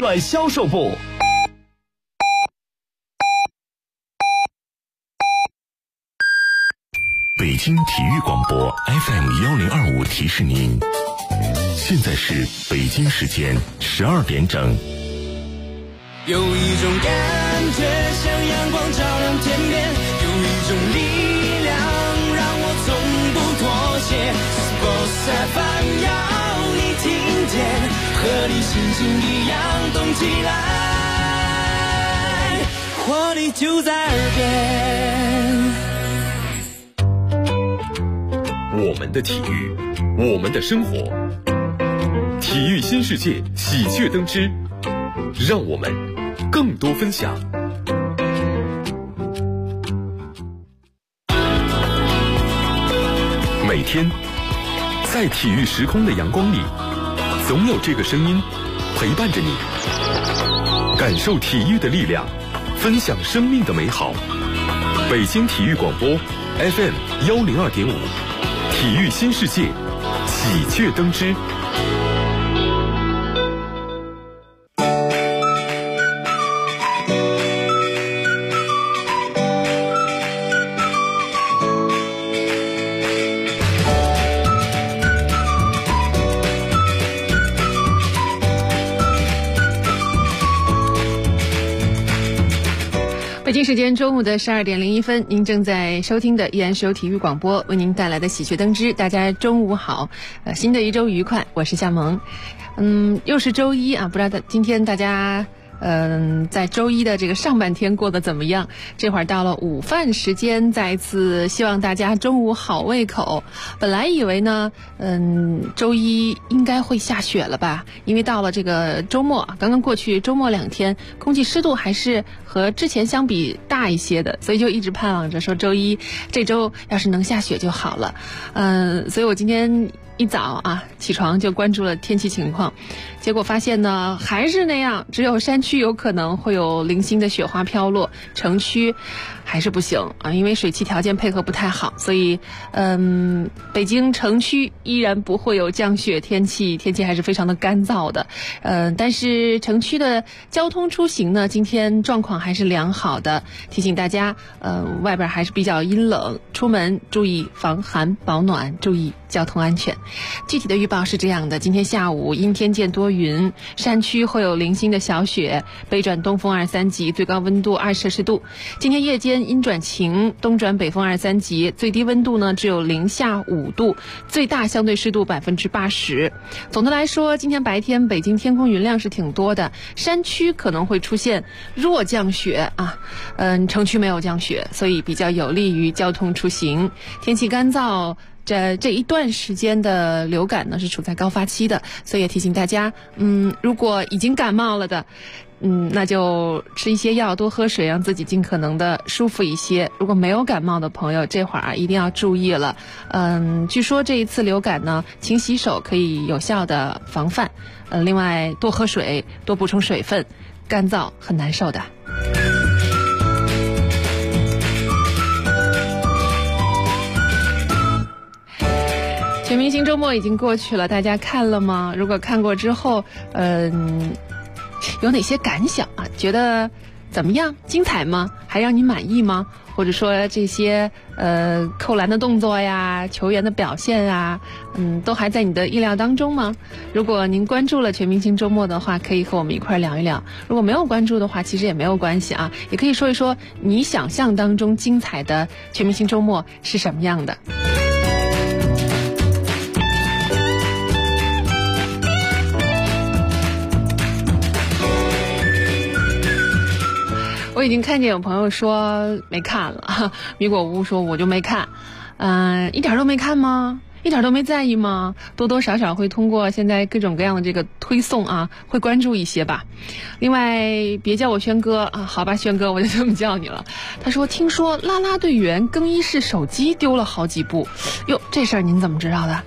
软销售部。 北京体育广播 FM1025 提示您，现在是北京时间12点整。 有一种感觉像阳光照亮天边，有一种力量让我从不妥协。Sports FM 要你听见，和你心情一样动起来，活力就在耳边。 我们的体育，我们的生活，体育新世界喜鹊登枝，让我们更多分享。每天在体育时空的阳光里，总有这个声音陪伴着你，感受体育的力量，分享生命的美好。北京体育广播 FM102.5，体育新世界喜鹊登枝。 北京时间中午的12点01分，您正在收听的依然是由体育广播为您带来的喜鹊登枝。大家中午好，新的一周愉快，我是夏萌。又是周一啊，不知道今天大家在周一的这个上半天过得怎么样？这会儿到了午饭时间，再一次希望大家中午好胃口。本来以为呢，周一应该会下雪了吧？因为到了这个周末，刚刚过去周末2天，空气湿度还是和之前相比大一些的，所以就一直盼望着说周一这周要是能下雪就好了。所以我今天一早啊起床就关注了天气情况，结果发现呢还是那样，只有山区有可能会有零星的雪花飘落，城区还是不行啊，因为水汽条件配合不太好，所以北京城区依然不会有降雪天气，天气还是非常的干燥的。但是城区的交通出行呢，今天状况还是良好的，提醒大家外边还是比较阴冷，出门注意防寒保暖，注意交通安全。具体的预报是这样的，今天下午阴天见多云，山区会有零星的小雪，北转东风2、3级，最高温度2摄氏度。今天夜间阴转晴，东转北风2、3级，最低温度呢只有零下5度，最大相对湿度80%。总的来说，今天白天北京天空云量是挺多的，山区可能会出现弱降雪啊，城区没有降雪，所以比较有利于交通出行。天气干燥，这一段时间的流感呢是处在高发期的，所以也提醒大家，如果已经感冒了的，那就吃一些药，多喝水，让自己尽可能的舒服一些。如果没有感冒的朋友，这会儿一定要注意了。据说这一次流感呢，勤洗手可以有效的防范。另外多喝水，多补充水分，干燥很难受的。全明星周末已经过去了，大家看了吗？如果看过之后，有哪些感想啊？觉得怎么样？精彩吗？还让你满意吗？或者说这些扣篮的动作呀，球员的表现啊，都还在你的意料当中吗？如果您关注了全明星周末的话，可以和我们一块聊一聊。如果没有关注的话，其实也没有关系啊，也可以说一说你想象当中精彩的全明星周末是什么样的。我已经看见有朋友说没看了，米果屋说我就没看，一点都没看吗？一点都没在意吗？多多少少会通过现在各种各样的这个推送啊，会关注一些吧。另外，别叫我轩哥啊，好吧，轩哥，我就这么叫你了。他说，听说啦啦队员更衣室手机丢了好几部，哟，这事儿您怎么知道的？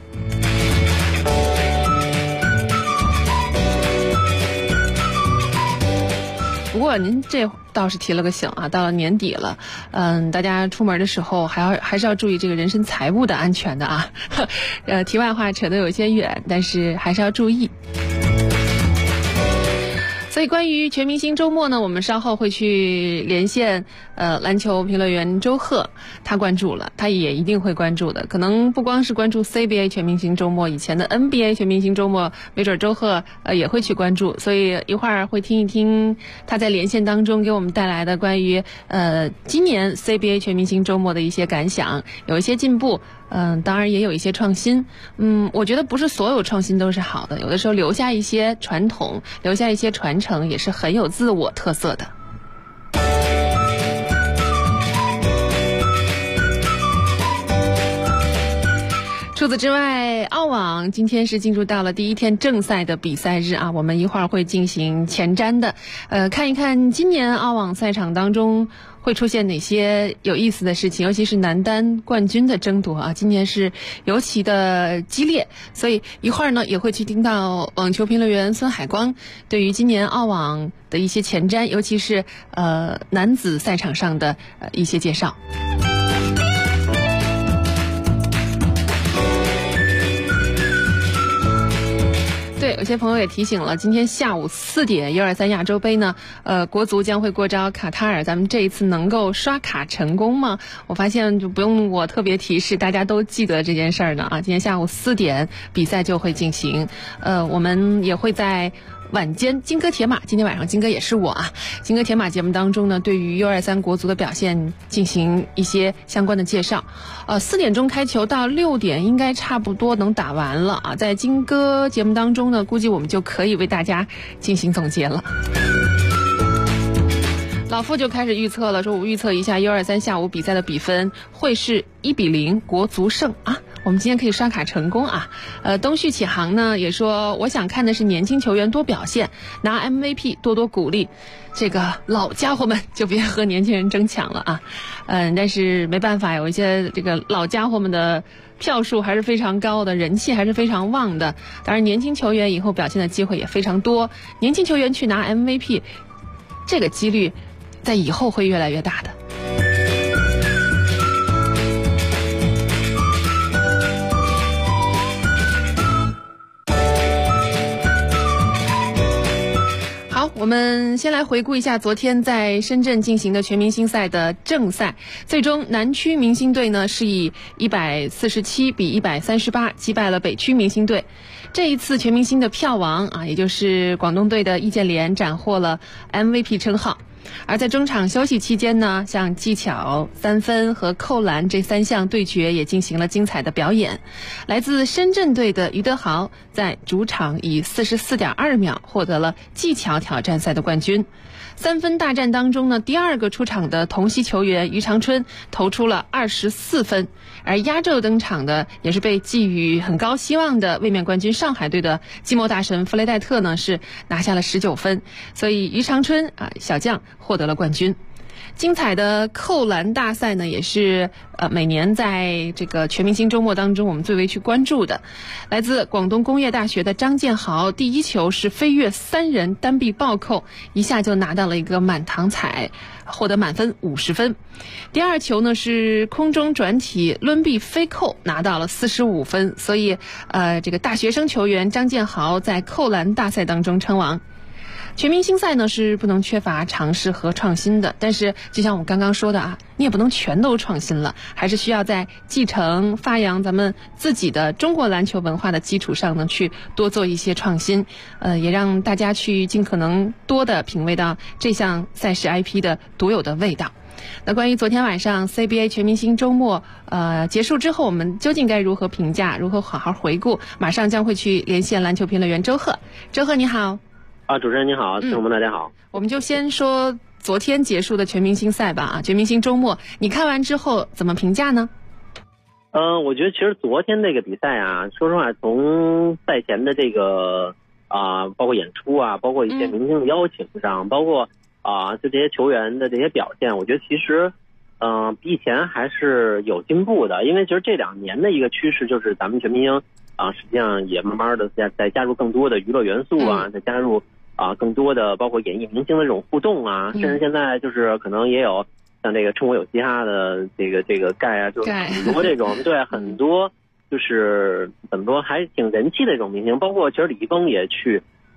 不过您这倒是提了个醒啊，到了年底了，大家出门的时候还是要注意这个人身财物的安全的啊。题外话扯得有些远，但是还是要注意。 所以关于全明星周末呢，我们稍后会去连线篮球评论员周贺，他关注了，他也一定会关注的。可能不光是关注 CBA 全明星周末，以前的 NBA 全明星周末，没准周贺也会去关注。所以一会儿会听一听他在连线当中给我们带来的关于今年 CBA 全明星周末的一些感想，有一些进步。当然也有一些创新。我觉得不是所有创新都是好的，有的时候留下一些传统，留下一些传承，也是很有自我特色的。除此之外，澳网今天是进入到了第一天正赛的比赛日啊，我们一会儿会进行前瞻的，看一看今年澳网赛场当中会出现哪些有意思的事情，尤其是男单冠军的争夺啊，今年是尤其的激烈，所以一会儿呢也会去听到网球评论员孙海光对于今年澳网的一些前瞻，尤其是男子赛场上的一些介绍。对，有些朋友也提醒了，今天下午4点123亚洲杯呢，国足将会过招卡塔尔，咱们这一次能够刷卡成功吗？我发现就不用我特别提示，大家都记得这件事儿呢啊。今天下午4点比赛就会进行，我们也会在晚间金戈铁马，今天晚上金戈也是我啊，金戈铁马节目当中呢，对于 U23 国足的表现进行一些相关的介绍。4点钟开球到6点应该差不多能打完了啊，在金戈节目当中呢，估计我们就可以为大家进行总结了。老傅就开始预测了，说我预测一下 U23 下午比赛的比分会是1-0国足胜啊。我们今天可以刷卡成功啊！东旭启航呢也说，我想看的是年轻球员多表现，拿 MVP 多多鼓励。这个老家伙们就别和年轻人争抢了啊！但是没办法，有一些这个老家伙们的票数还是非常高的，人气还是非常旺的。当然，年轻球员以后表现的机会也非常多，年轻球员去拿 MVP， 这个几率在以后会越来越大的。我们先来回顾一下昨天在深圳进行的全明星赛的正赛，最终南区明星队呢是以147比138击败了北区明星队。这一次全明星的票王啊，也就是广东队的易建联斩获了 MVP 称号。而在中场休息期间呢，像技巧、三分和扣篮这3项对决也进行了精彩的表演。来自深圳队的于德豪在主场以 44.2 秒获得了技巧挑战赛的冠军。三分大战当中呢，第2个出场的同曦球员于长春投出了24分，而压轴登场的也是被寄予很高希望的卫冕冠军上海队的季末大神弗雷戴特呢是拿下了19分，所以于长春小将获得了冠军。精彩的扣篮大赛呢，也是每年在这个全明星周末当中我们最为去关注的。来自广东工业大学的张建豪第1球是飞跃3人单臂暴扣，一下就拿到了一个满堂彩，获得满分50分。第2球呢是空中转体抡臂飞扣，拿到了45分，所以这个大学生球员张建豪在扣篮大赛当中称王。全明星赛呢是不能缺乏尝试和创新的，但是就像我刚刚说的啊，你也不能全都创新了，还是需要在继承发扬咱们自己的中国篮球文化的基础上呢，去多做一些创新，也让大家去尽可能多的品味到这项赛事 IP 的独有的味道。那关于昨天晚上 CBA 全明星周末结束之后，我们究竟该如何评价，如何好好回顾，马上将会去连线篮球评论员周贺。周贺你好。 主持人你好，听众们大家好。 我们就先说昨天结束的全明星赛吧全明星周末你看完之后怎么评价呢？ 我觉得其实昨天这个比赛啊，说实话从赛前的这个包括演出啊，包括一些明星的邀请上，包括就这些球员的这些表现，我觉得其实比以前还是有进步的。因为其实这2年的一个趋势就是咱们全明星实际上也慢慢的在加入更多的娱乐元素再加入更多的包括演艺明星的这种互动甚至现在就是可能也有像这个趁我有嘻哈的这个盖就是很多这种对很多就是很多还挺人气的这种明星，包括其实李易峰也去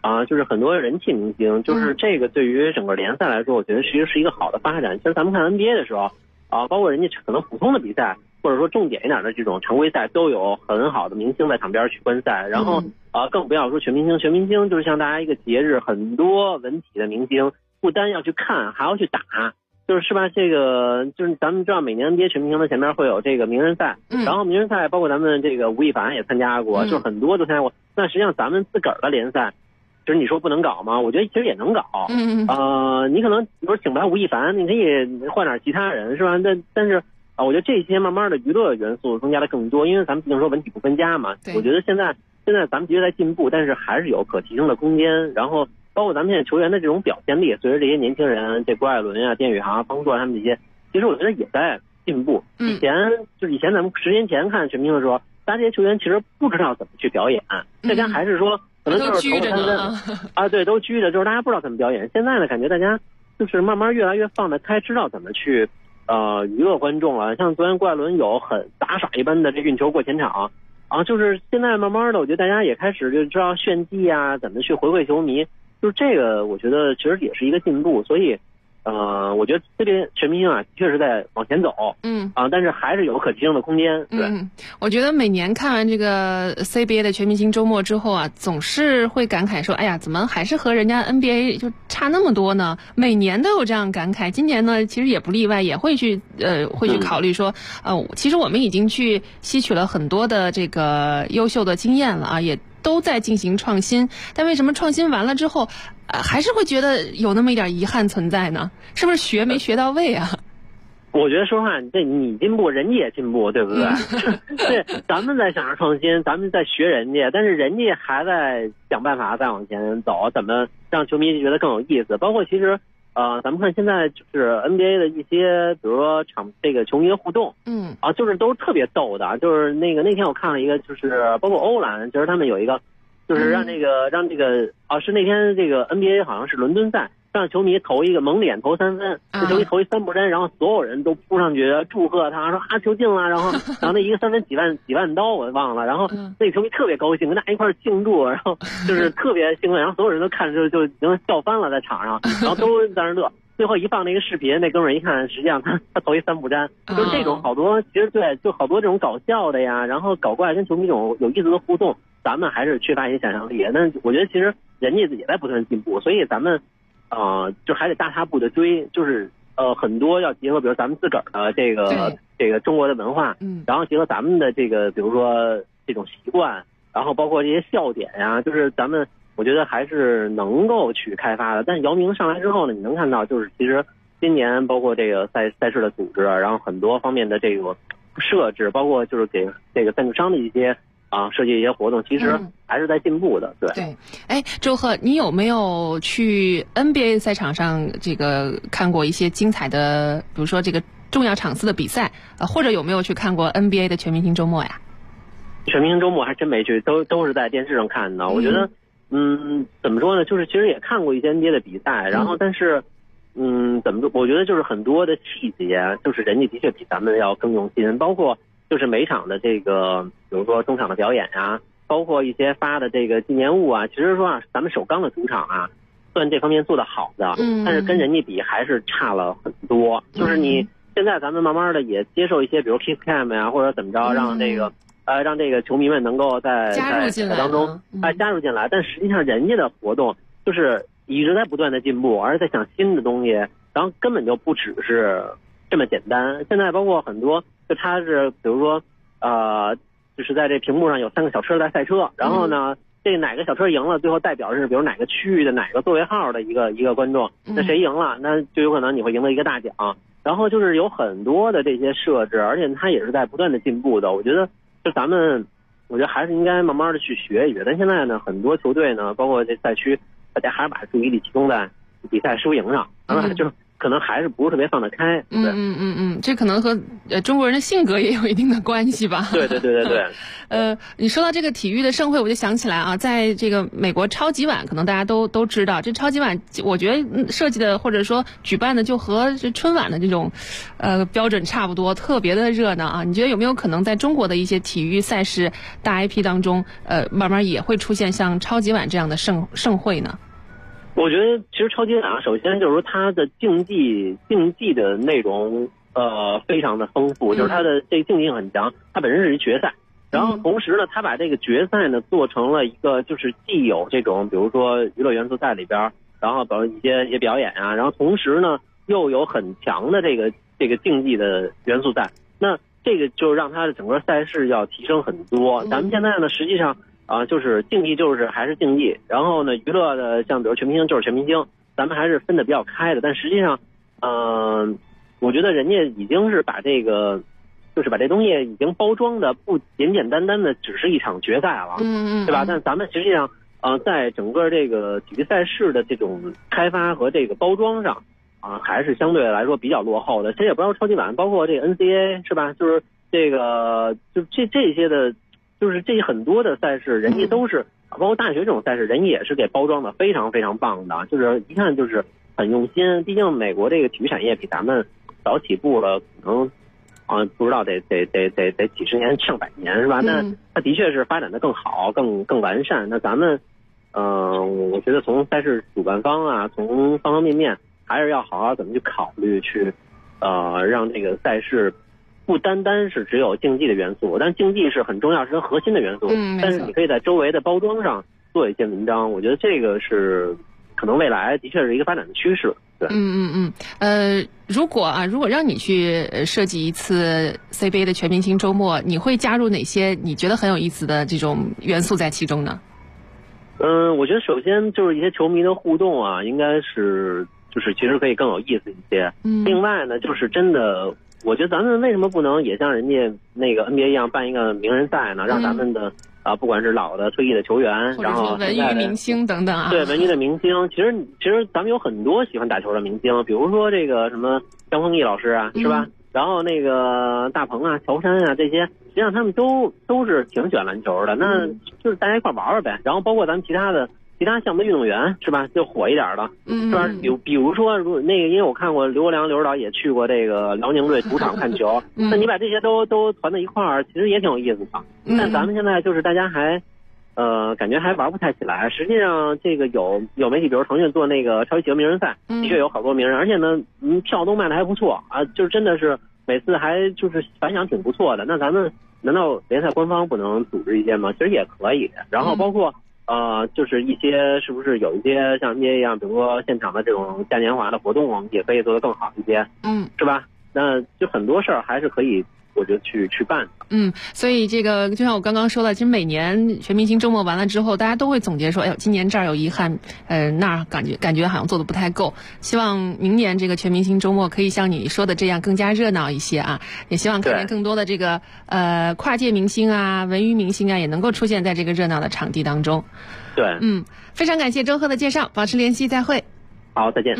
就是很多人气明星，就是这个对于整个联赛来说，我觉得其实是一个好的发展。其实咱们看 NBA 的时候包括人家可能普通的比赛，或者说重点一点的这种常规赛，都有很好的明星在场边去观赛。然后更不要说全明星，全明星就是像大家一个节日，很多文体的明星不单要去看，还要去打。是吧？这个就是咱们知道，每年 NBA 全明星的前面会有这个名人赛，然后名人赛包括咱们这个吴亦凡也参加过，就很多都参加过。那实际上咱们自个儿的联赛，其实你说不能搞吗？我觉得其实也能搞。你可能比如请不来吴亦凡，你可以换点其他人，是吧？但是我觉得这些慢慢的娱乐元素增加的更多，因为咱们毕竟说文体不分家嘛。我觉得现在咱们的确在进步，但是还是有可提升的空间。然后包括咱们现在球员的这种表现力，随着这些年轻人，这郭艾伦啊、卞宇航、方硕他们这些，其实我觉得也在进步。以前咱们10年前看全明星的时候，大家这些球员其实不知道怎么去表演，大家还是说可能就是头3分对，都拘着，就是大家不知道怎么表演。现在呢，感觉大家就是慢慢越来越放得开，知道怎么去娱乐观众了。像昨天郭艾伦有很杂耍一般的这运球过前场就是现在慢慢的，我觉得大家也开始就知道炫技啊，怎么去回馈球迷。就是这个，我觉得其实也是一个进步，所以，我觉得这边全明星的确是在往前走，但是还是有可提升的空间。对， 我觉得每年看完这个 CBA 的全明星周末之后总是会感慨说，哎呀，怎么还是和人家 NBA 就差那么多呢？每年都有这样感慨，今年呢其实也不例外，也会去考虑说，其实我们已经去吸取了很多的这个优秀的经验了也都在进行创新，但为什么创新完了之后，还是会觉得有那么一点遗憾存在呢？是不是学没学到位啊？ 我觉得说话，你进步，人家也进步，对不对？对，咱们在想着创新，咱们在学人家，但是人家还在想办法再往前走，怎么让球迷觉得更有意思。包括其实咱们看现在就是 NBA 的一些，比如说这个球迷的互动，就是都特别逗的。就是那天我看了一个，就是包括欧篮，就是他们有一个，就是让这个是那天这个 NBA 好像是伦敦赛，让球迷投一个蒙脸投3分，这球迷投一3不沾，然后所有人都扑上去祝贺他，说球进了，然后那一个3分几万刀我忘了，然后那个球迷特别高兴，跟大家一块庆祝，然后就是特别兴奋，然后所有人都看着就已经笑翻了在场上，然后都在那乐。最后一放那个视频，那哥们儿一看，实际上他投一3不沾，就是这种好多，其实对，就好多这种搞笑的呀，然后搞怪跟球迷这种有意思的互动，咱们还是缺乏一些想象力。但我觉得其实人家也在不断进步，所以咱们就还得大踏步的追，就是很多要结合，比如咱们自个儿的这个中国的文化，然后结合咱们的这个比如说这种习惯，然后包括这些笑点呀，就是咱们我觉得还是能够去开发的。但是姚明上来之后呢，你能看到就是其实今年包括这个赛事的组织，然后很多方面的这个设置，包括就是给这个赞助商的一些设计一些活动，其实还是在进步的。对。 哎，周贺，你有没有去 NBA 赛场上这个看过一些精彩的，比如说这个重要场次的比赛或者有没有去看过 NBA 的全明星周末呀？ 全明星周末还真没去，都是在电视上看的。我觉得怎么说呢，就是其实也看过一些 NBA 的比赛，然后但是怎么说，我觉得就是很多的细节，就是人家的确比咱们要更用心，包括就是每场的这个比如说中场的表演啊，包括一些发的这个纪念物啊，其实说咱们首钢的主场算这方面做得好的，但是跟人家比还是差了很多。就是你现在咱们慢慢的也接受一些比如 Kiss Cam 呀，或者怎么着，让这个球迷们能够在当中加入进来，但实际上人家的活动就是一直在不断的进步，而且在想新的东西，然后根本就不只是这么简单。现在包括很多就他是比如说就是在这屏幕上有3个小车在赛车，然后呢这哪个小车赢了，最后代表是比如哪个区域的哪个座位号的一个观众，那谁赢了，那就有可能你会赢得一个大奖。然后就是有很多的这些设置，而且它也是在不断的进步的。我觉得就咱们我觉得还是应该慢慢的去学一学。但现在呢，很多球队呢，包括这赛区，大家还是把注意力集中在比赛输赢上，就可能还是不是特别放得开。 这可能和中国人的性格也有一定的关系吧。 对。 你说到这个体育的盛会，我就想起来啊，在这个美国超级碗，可能大家都知道，这超级碗我觉得设计的或者说举办的就和这春晚的这种标准差不多，特别的热闹啊。你觉得有没有可能在中国的一些体育赛事大 IP 当中，慢慢也会出现像超级碗这样的盛会呢？ 我觉得其实超级碗首先就是说它的竞技的内容非常的丰富，就是它的这个竞技性很强，它本身是一决赛，然后同时呢，它把这个决赛呢做成了一个就是既有这种比如说娱乐元素在里边，然后包括一些表演啊，然后同时呢又有很强的这个竞技的元素在，那这个就让它的整个赛事要提升很多。咱们现在呢实际上就是竞技就是还是竞技，然后呢娱乐的像比如全明星就是全明星，咱们还是分得比较开的。但实际上我觉得人家已经是把这个就是把这东西已经包装的不简简单单的只是一场决赛了，对吧？但咱们实际上在整个这个体育赛事的这种开发和这个包装上还是相对来说比较落后的。其实也不知道超级碗，包括这个 NCAA 是吧？就是这个就这些的，就是这很多的赛事，人家都是包括大学这种赛事，人家也是给包装的非常非常棒的，就是一看就是很用心。毕竟美国这个体育产业比咱们早起步了，可能不知道得几十年上百年是吧？那它的确是发展的更好更完善。那咱们我觉得从赛事主办方从方方面面还是要好好怎么去考虑去让这个赛事不单单是只有竞技的元素，但竞技是很重要，是核心的元素。但是你可以在周围的包装上做一些文章，我觉得这个是可能未来的确是一个发展的趋势。对， 如果让你去设计一次 CBA 的全明星周末，你会加入哪些你觉得很有意思的这种元素在其中呢？ 我觉得首先就是一些球迷的互动应该是就是其实可以更有意思一些。另外呢，就是真的，我觉得咱们为什么不能也像人家那个 NBA 一样办一个名人赛呢？让咱们的不管是老的退役的球员，然后文娱明星等等对文娱的明星，其实咱们有很多喜欢打球的明星，比如说这个什么张丰毅老师是吧？然后那个大鹏乔杉这些，实际上他们都是挺喜欢篮球的，那就是大家一块玩玩呗。然后包括咱们其他项目的运动员是吧，就火一点的，是吧？比如说那个，因为我看过刘国梁刘指导也去过这个辽宁队主场看球，那你把这些都团在一块儿，其实也挺有意思的。但咱们现在就是大家还感觉还玩不太起来。实际上这个有媒体，比如腾讯做那个超级企鹅名人赛，的确有好多名人，而且呢票都卖的还不错就是真的是每次还就是反响挺不错的。那咱们难道联赛官方不能组织一些吗？其实也可以。然后包括就是一些是不是有一些像 NBA 一样，比如说现场的这种嘉年华的活动，也可以做得更好一些，是吧？那就很多事儿还是可以，我觉得去办的。 所以这个就像我刚刚说的，其实每年全明星周末完了之后，大家都会总结说，哎呦，今年这儿有遗憾，那儿感觉好像做的不太够。希望明年这个全明星周末可以像你说的这样更加热闹一些也希望看见更多的这个跨界明星文娱明星也能够出现在这个热闹的场地当中。 对， 非常感谢周贺的介绍，保持联系，再会。 好，再见。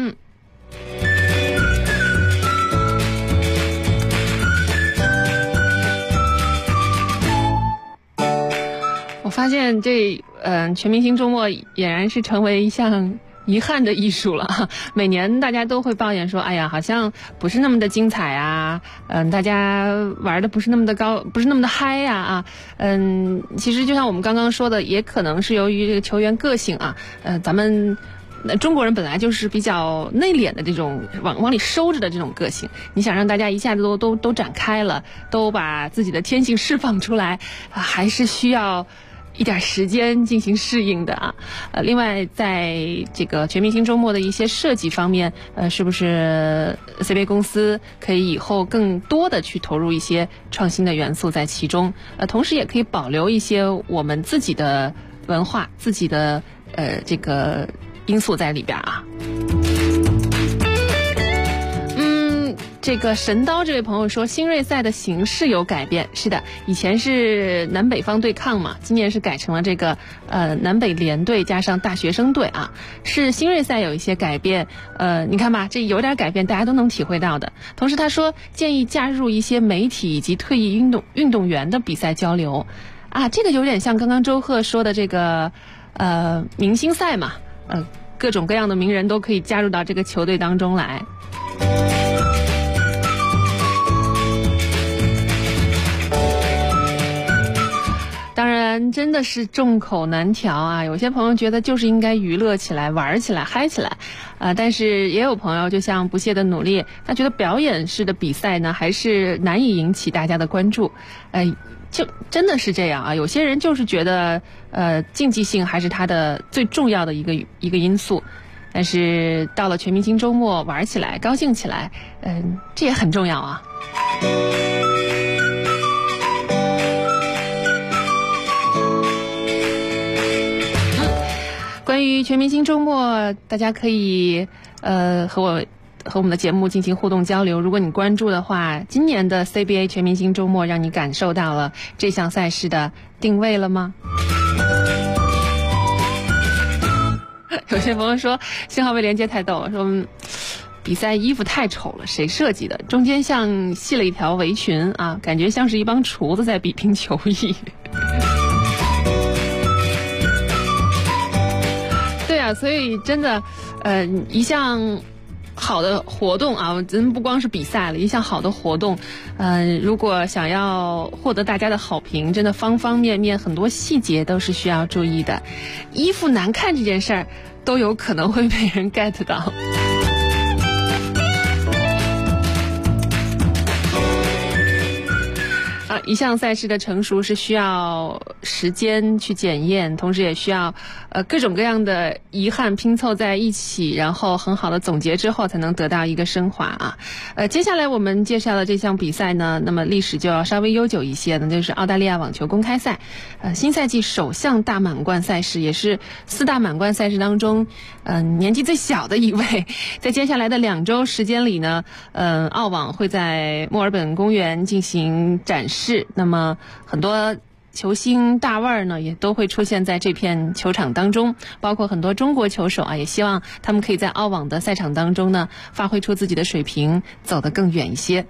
我发现这全明星周末俨然是成为一项遗憾的艺术了。每年大家都会抱怨说，哎呀，好像不是那么的精彩大家玩的不是那么的高，不是那么的嗨其实就像我们刚刚说的，也可能是由于这个球员个性咱们中国人本来就是比较内敛的这种往里收着的这种个性，你想让大家一下子都展开了，都把自己的天性释放出来还是需要一点时间进行适应的另外在这个全明星周末的一些设计方面是不是 CBA 公司可以以后更多的去投入一些创新的元素在其中同时也可以保留一些我们自己的文化自己的这个因素在里边这个神刀这位朋友说，新锐赛的形式有改变。是的，以前是南北方对抗嘛，今年是改成了这个南北联队加上大学生队啊，是新锐赛有一些改变。你看吧，这有点改变，大家都能体会到的。同时他说，建议加入一些媒体以及退役运动员的比赛交流啊，这个有点像刚刚周贺说的这个明星赛嘛，各种各样的名人都可以加入到这个球队当中来。当然真的是众口难调啊，有些朋友觉得就是应该娱乐起来，玩起来，嗨起来但是也有朋友就像不懈的努力，他觉得表演式的比赛呢还是难以引起大家的关注。就真的是这样啊，有些人就是觉得竞技性还是他的最重要的一个因素，但是到了全明星周末玩起来，高兴起来，这也很重要啊。关于全明星周末，大家可以和我们的节目进行互动交流。如果你关注的话，今年的 CBA 全明星周末让你感受到了这项赛事的定位了吗？有些朋友说信号被连接太逗了，说比赛衣服太丑了，谁设计的？中间像系了一条围裙啊，感觉像是一帮厨子在比拼球艺。对啊，所以真的一项好的活动啊，真不光是比赛了，一项好的活动如果想要获得大家的好评，真的方方面面很多细节都是需要注意的。衣服难看这件事儿都有可能会被人 get 到。一项赛事的成熟是需要时间去检验，同时也需要各种各样的遗憾拼凑在一起，然后很好的总结之后才能得到一个升华啊。接下来我们介绍的这项比赛呢，那么历史就要稍微悠久一些呢，就是澳大利亚网球公开赛新赛季首项大满贯赛事，也是4大满贯赛事当中年纪最小的一位。在接下来的2周时间里呢，澳网会在墨尔本公园进行展示，那么很多球星大腕呢也都会出现在这片球场当中，包括很多中国球手啊，也希望他们可以在澳网的赛场当中呢发挥出自己的水平，走得更远一些。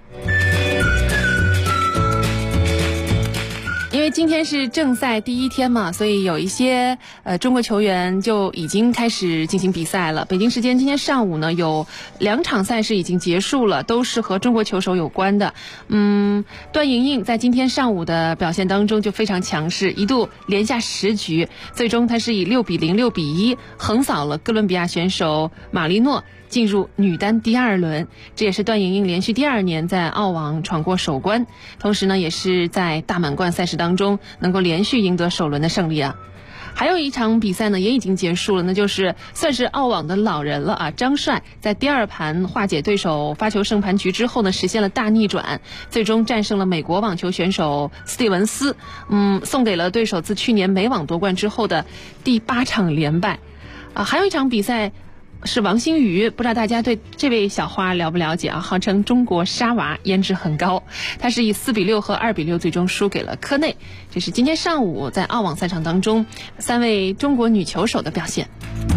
因为今天是正赛第1天嘛，所以有一些中国球员就已经开始进行比赛了。北京时间今天上午呢，有2场赛事已经结束了，都是和中国球手有关的。段莹莹在今天上午的表现当中就非常强势，一度连下10局，最终她是以6比0、6比1横扫了哥伦比亚选手马利诺，进入女单第2轮，这也是段莹莹连续第2年在澳网闯过首关，同时呢也是在大满贯赛事当中能够连续赢得首轮的胜利啊。还有一场比赛呢也已经结束了，那就是算是澳网的老人了啊，张帅在第2盘化解对手发球胜盘局之后呢，实现了大逆转，最终战胜了美国网球选手斯蒂文斯，送给了对手自去年美网夺冠之后的第8场连败啊。还有一场比赛是王星宇，不知道大家对这位小花了不了解啊？号称中国沙娃，颜值很高，他是以4比6和2比6最终输给了科内。这是今天上午在澳网赛场当中3位中国女球手的表现。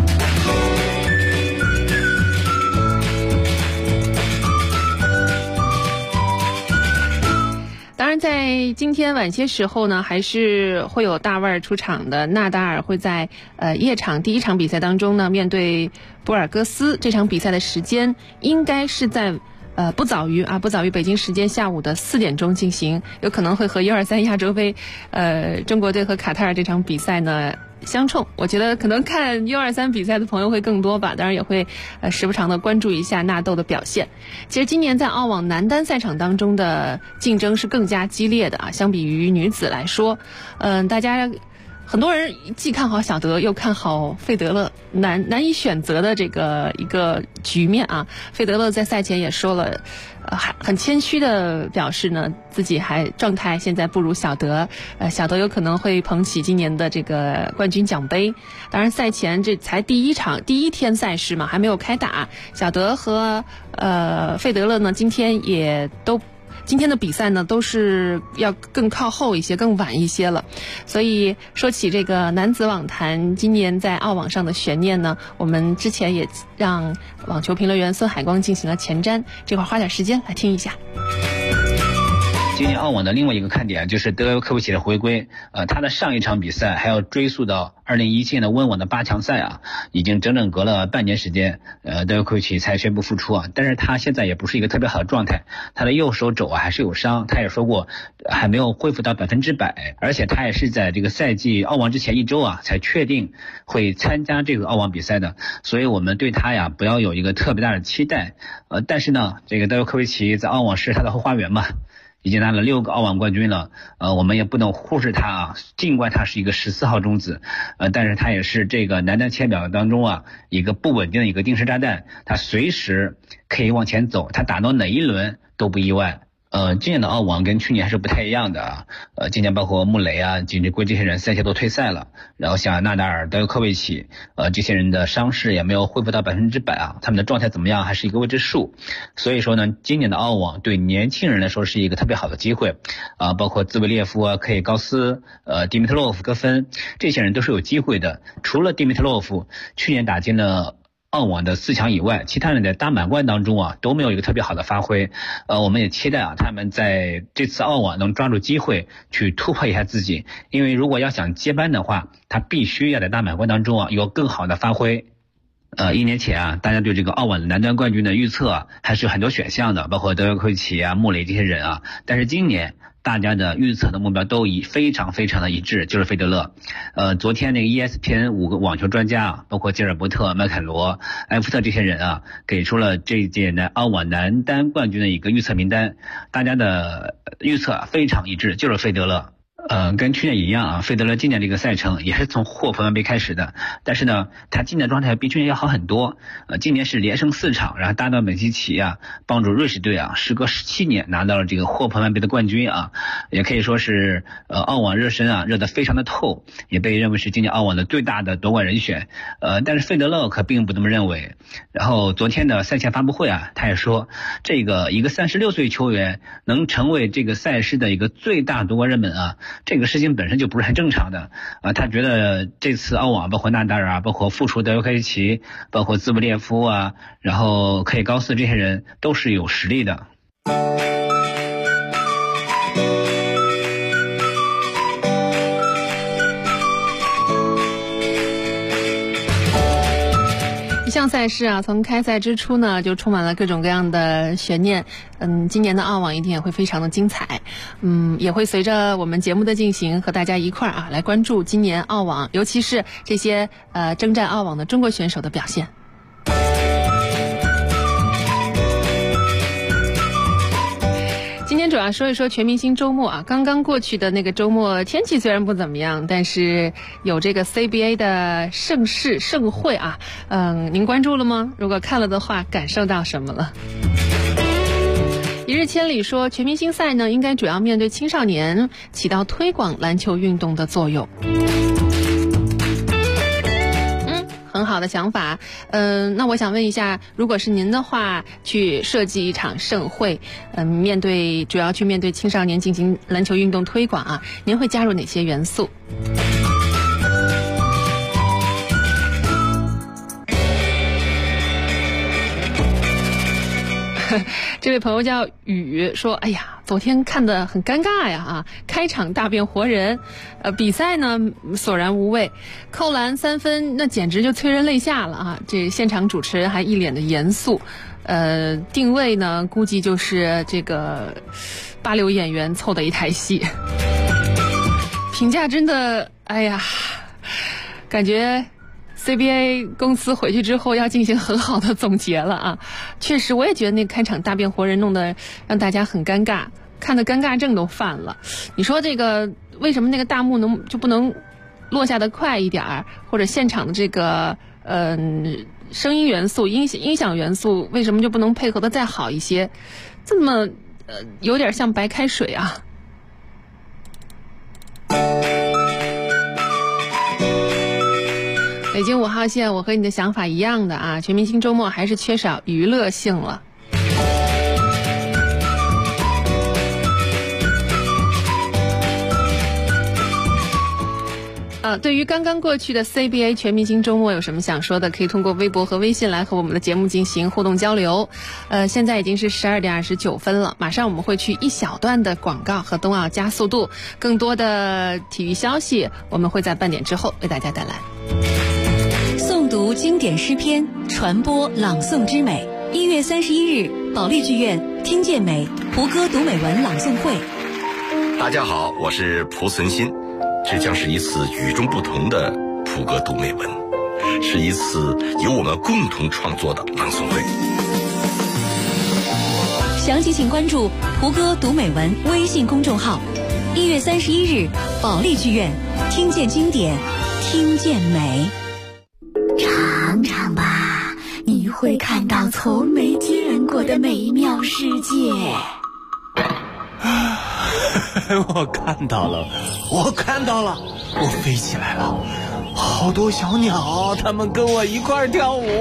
当然在今天晚些时候呢，还是会有大腕出场的。纳达尔会在夜场第1场比赛当中呢，面对博尔戈斯，这场比赛的时间应该是在不早于北京时间下午的4点钟进行，有可能会和123亚洲杯中国队和卡塔尔这场比赛呢相冲。我觉得可能看123比赛的朋友会更多吧，当然也会时不常的关注一下纳豆的表现。其实今年在澳网男单赛场当中的竞争是更加激烈的啊，相比于女子来说，大家很多人既看好小德又看好费德勒，难以选择的这个一个局面啊。费德勒在赛前也说了，很谦虚的表示呢，自己还状态现在不如小德，小德有可能会捧起今年的这个冠军奖杯。当然赛前这才第一天赛事嘛，还没有开打。小德和费德勒呢，今天的比赛呢都是要更靠后一些，更晚一些了。所以说起这个男子网坛今年在澳网上的悬念呢，我们之前也让网球评论员孙海光进行了前瞻，这会儿花点时间来听一下。 今年澳网的另外一个看点就是德约科维奇的回归，他的上一场比赛还要追溯到2017年的温网的8强赛啊，已经整整隔了半年时间，德约科维奇才宣布复出啊。但是他现在也不是一个特别好的状态，他的右手肘还是有伤，他也说过还没有恢复到100%，而且他也是在这个赛季澳网之前1周啊才确定会参加这个澳网比赛的，所以我们对他呀不要有一个特别大的期待。但是呢，这个德约科维奇在澳网是他的后花园嘛。已经拿了6个澳网冠军了，我们也不能忽视他啊。尽管他是一个14号种子，但是他也是这个男单签表当中啊一个不稳定的一个定时炸弹，他随时可以往前走，他打到哪一轮都不意外。今年的澳网跟去年还是不太一样的啊。今年包括穆雷啊、锦织圭这些人赛前都退赛了，然后像纳达尔、德约科维奇，这些人的伤势也没有恢复到100%啊，他们的状态怎么样还是一个未知数。所以说呢，今年的澳网对年轻人来说是一个特别好的机会啊，包括兹维列夫啊、科耶高斯、迪米特洛夫、戈芬这些人都是有机会的。除了迪米特洛夫去年打进了澳网的4强以外，其他人在大满贯当中啊都没有一个特别好的发挥。我们也期待啊他们在这次澳网能抓住机会去突破一下自己，因为如果要想接班的话，他必须要在大满贯当中啊有更好的发挥。1年前啊，大家对这个澳网的男单冠军的预测啊还是有很多选项的，包括德约科维奇啊、穆雷这些人啊，但是今年大家的预测的目标都非常的一致，就是费德勒。昨天那个 ESPN 5个网球专家啊，包括吉尔伯特、麦肯罗、埃夫特这些人啊，给出了这届的澳网男单冠军的一个预测名单，大家的预测非常一致，就是费德勒。跟去年一样啊，费德勒今年这个赛程也是从霍普曼杯开始的，但是呢，他今年状态比去年要好很多。今年是连胜4场，然后搭档美基奇啊，帮助瑞士队啊，时隔17年拿到了这个霍普曼杯的冠军啊，也可以说是澳网热身啊，热得非常的透，也被认为是今年澳网的最大的夺冠人选。但是费德勒可并不这么认为。然后昨天的赛前发布会啊，他也说，这个一个36岁球员能成为这个赛事的一个最大夺冠热门啊。这个事情本身就不是很正常的他觉得这次澳网包括纳达尔啊，包括复出德约科维奇，包括兹维列夫啊，然后科耶高斯这些人都是有实力的。 一项赛事啊，从开赛之初呢，就充满了各种各样的悬念。今年的澳网一定也会非常的精彩。也会随着我们节目的进行，和大家一块儿来关注今年澳网，尤其是这些征战澳网的中国选手的表现。今天主要说一说全明星周末啊，刚刚过去的那个周末，天气虽然不怎么样，但是有这个 CBA 的盛会啊，您关注了吗？如果看了的话，感受到什么了？一日千里说，全明星赛呢，应该主要面对青少年，起到推广篮球运动的作用。很好的想法。那我想问一下，如果是您的话，去设计一场盛会，主要去面对青少年进行篮球运动推广啊，您会加入哪些元素？这位朋友叫雨说，哎呀，昨天看得很尴尬呀啊！开场大变活人，比赛呢索然无味，扣篮3分那简直就催人泪下了啊！这现场主持人还一脸的严肃，定位呢估计就是这个8流演员凑的一台戏，评价真的，哎呀，感觉CBA 公司回去之后要进行很好的总结了啊！确实，我也觉得那开场大变活人弄得让大家很尴尬，看得尴尬症都犯了。你说这个为什么那个大幕就不能落下的快一点儿，或者现场的这个声音元素、音响元素，为什么就不能配合的再好一些？这么有点像白开水啊。北京5号线，我和你的想法一样的啊，全明星周末还是缺少娱乐性了。对于刚刚过去的 CBA 全明星周末有什么想说的，可以通过微博和微信来和我们的节目进行互动交流。现在已经是12点29分了，马上我们会去一小段的广告和冬奥加速度，更多的体育消息我们会在半点之后为大家带来。 诵读经典诗篇，传播朗诵之美。1月31日，保利剧院听见美胡歌读美文朗诵会。 大家好，我是蒲存昕。这将是一次与众不同的蒲歌读美文，是一次由我们共同创作的朗诵会。 详情请关注蒲歌读美文微信公众号。1月31日，保利剧院听见经典，听见美。 尝尝吧，你会看到从没见过的美妙世界。 我看到了，我飞起来了，好多小鸟，它们跟我一块儿跳舞。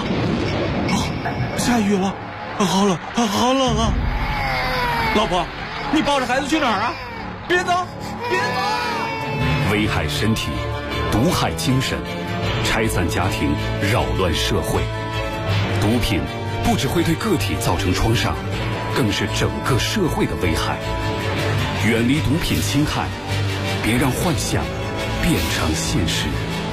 下雨了，好冷啊！老婆，你抱着孩子去哪儿啊？别走！ 危害身体，毒害精神，拆散家庭，扰乱社会。毒品不只会对个体造成创伤，更是整个社会的危害。远离毒品侵害，别让幻想变成现实。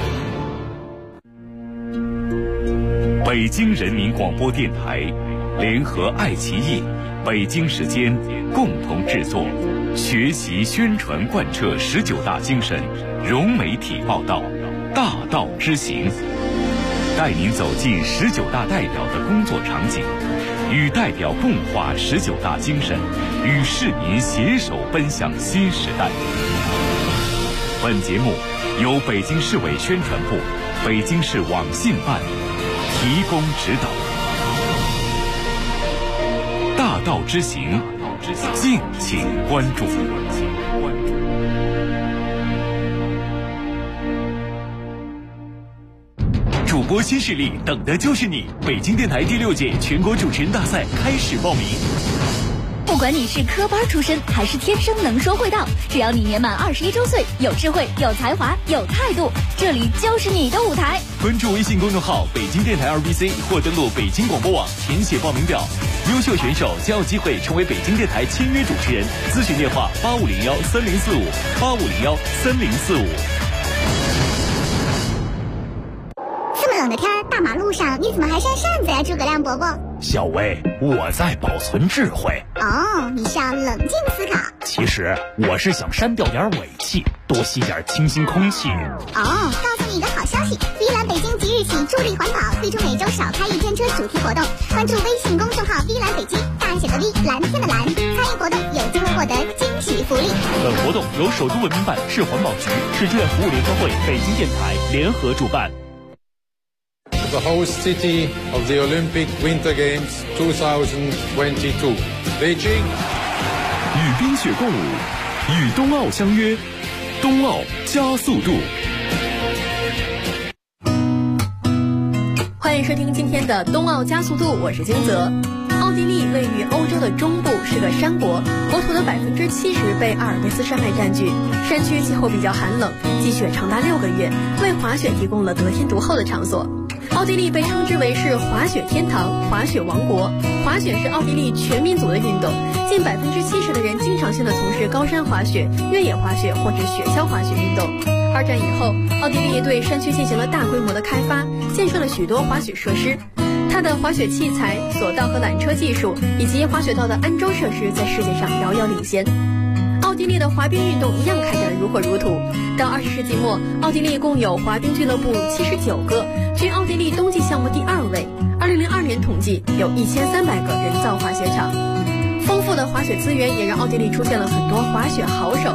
北京人民广播电台联合爱奇艺、北京时间共同制作，学习宣传贯彻19大精神，融媒体报道，大道之行，带您走进19大代表的工作场景，与代表共话19大精神，与市民携手奔向新时代。本节目由北京市委宣传部、北京市网信办提供指导。大道之行，敬请关注。主播新势力，等的就是你！北京电台第6届全国主持人大赛开始报名。 不管你是科班出身还是天生能说会道，只要你年满21周岁，有智慧、有才华、有态度，这里就是你的舞台。 关注微信公众号北京电台2BC 或登录北京广播网填写报名表，优秀选手将有机会成为北京电台签约主持人。咨询电话8501-3045，8501-3045。 这么冷的天，大马路上你怎么还扇扇子呀，诸葛亮伯伯？ 小薇，我在保存智慧。 哦，你是要冷静思考。 其实我是想删掉点尾气，多吸点清新空气。 哦，告诉你一个好消息，V蓝北京即日起助力环保，推出每周少开1天车主题活动。关注微信公众号 V 蓝北京，大写的 V， 蓝天的蓝，参与活动有机会获得惊喜福利。 本活动由首都文明办、市环保局、市志愿服务联合会、北京电台联合主办。 The host city of the Olympic Winter Games 2022, Beijing. 与冰雪共舞，与冬奥相约，冬奥加速度。 欢迎收听今天的冬奥加速度，我是金泽。奥地利位于欧洲的中部，是个山国，国土的70%被阿尔卑斯山脉占据，山区气候比较寒冷，积雪长达6个月，为滑雪提供了得天独厚的场所。奥地利被称之为是滑雪天堂、滑雪王国。滑雪是奥地利全民族的运动，近70%的人经常性的从事高山滑雪、越野滑雪或者雪橇滑雪运动。二战以后，奥地利对山区进行了大规模的开发，建设了许多滑雪设施。它的滑雪器材、索道和缆车技术以及滑雪道的安装设施在世界上遥遥领先。奥地利的滑冰运动一样开展得如火如荼。到20世纪末，奥地利共有滑冰俱乐部79个，居奥地利冬季项目第2位。2002年统计有1300个人造滑雪场。丰富的滑雪资源也让奥地利出现了很多滑雪好手，他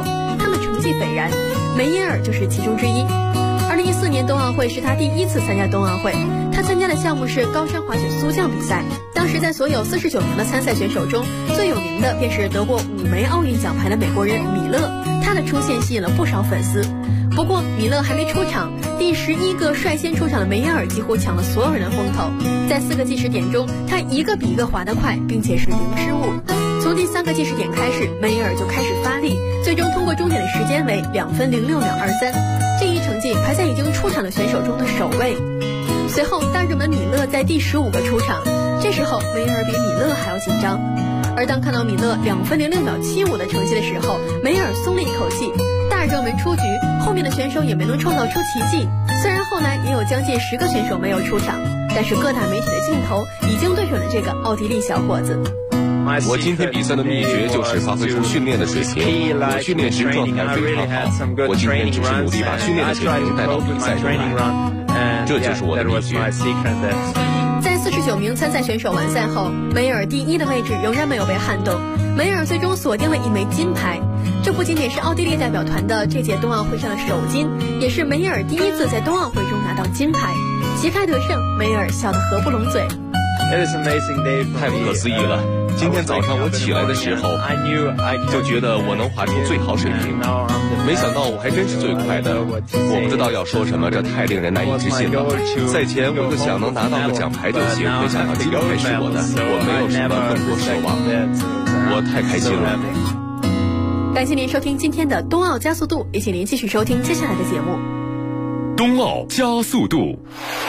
的成绩斐然，梅耶尔就是其中之一。2014年冬奥会是他第一次参加冬奥会，他参加的项目是高山滑雪速降比赛。当时在所有49名的参赛选手中，最有名的便是得过5枚奥运奖牌的美国人米勒，他的出现吸引了不少粉丝。不过米勒还没出场，第11个率先出场的梅耶尔几乎抢了所有人的风头。在4个计时点中，他一个比一个滑得快，并且是零失误。从第3个计时点开始，梅耶尔就开始发力，最终通过终点的时间为2分06秒23，这一成绩排在已经出场的选手中的首位。随后大热门米勒在第15个出场，这时候梅耶尔比米勒还要紧张。而当看到米勒2分06秒75的成绩的时候，梅耶尔松了一口气。大热门出局，后面的选手也没能创造出奇迹。虽然后来也有将近10个选手没有出场，但是各大媒体的镜头已经对准了这个奥地利小伙子。 我今天比赛的秘诀就是发挥出训练的水平，我训练时状态非常好，我今天只是努力把训练的水平带到比赛中来，这就是我的秘诀。 在49名参赛选手完赛后，梅尔第1的位置仍然没有被撼动，梅尔最终锁定了1枚金牌。这不仅仅是奥地利代表团的这届冬奥会上的首金，也是梅尔第1次在冬奥会中拿到金牌。旗开得胜，梅尔笑得合不拢嘴。 太不可思议了！今天早上我起来的时候，就觉得我能滑出最好水平，没想到我还真是最快的。我不知道要说什么，这太令人难以置信了。赛前我就想能拿到个奖牌就行，没想到金牌是我的，我没有什么更多奢望，我太开心了。 感谢您收听今天的冬奥加速度，也请您继续收听接下来的节目。 冬奥加速度，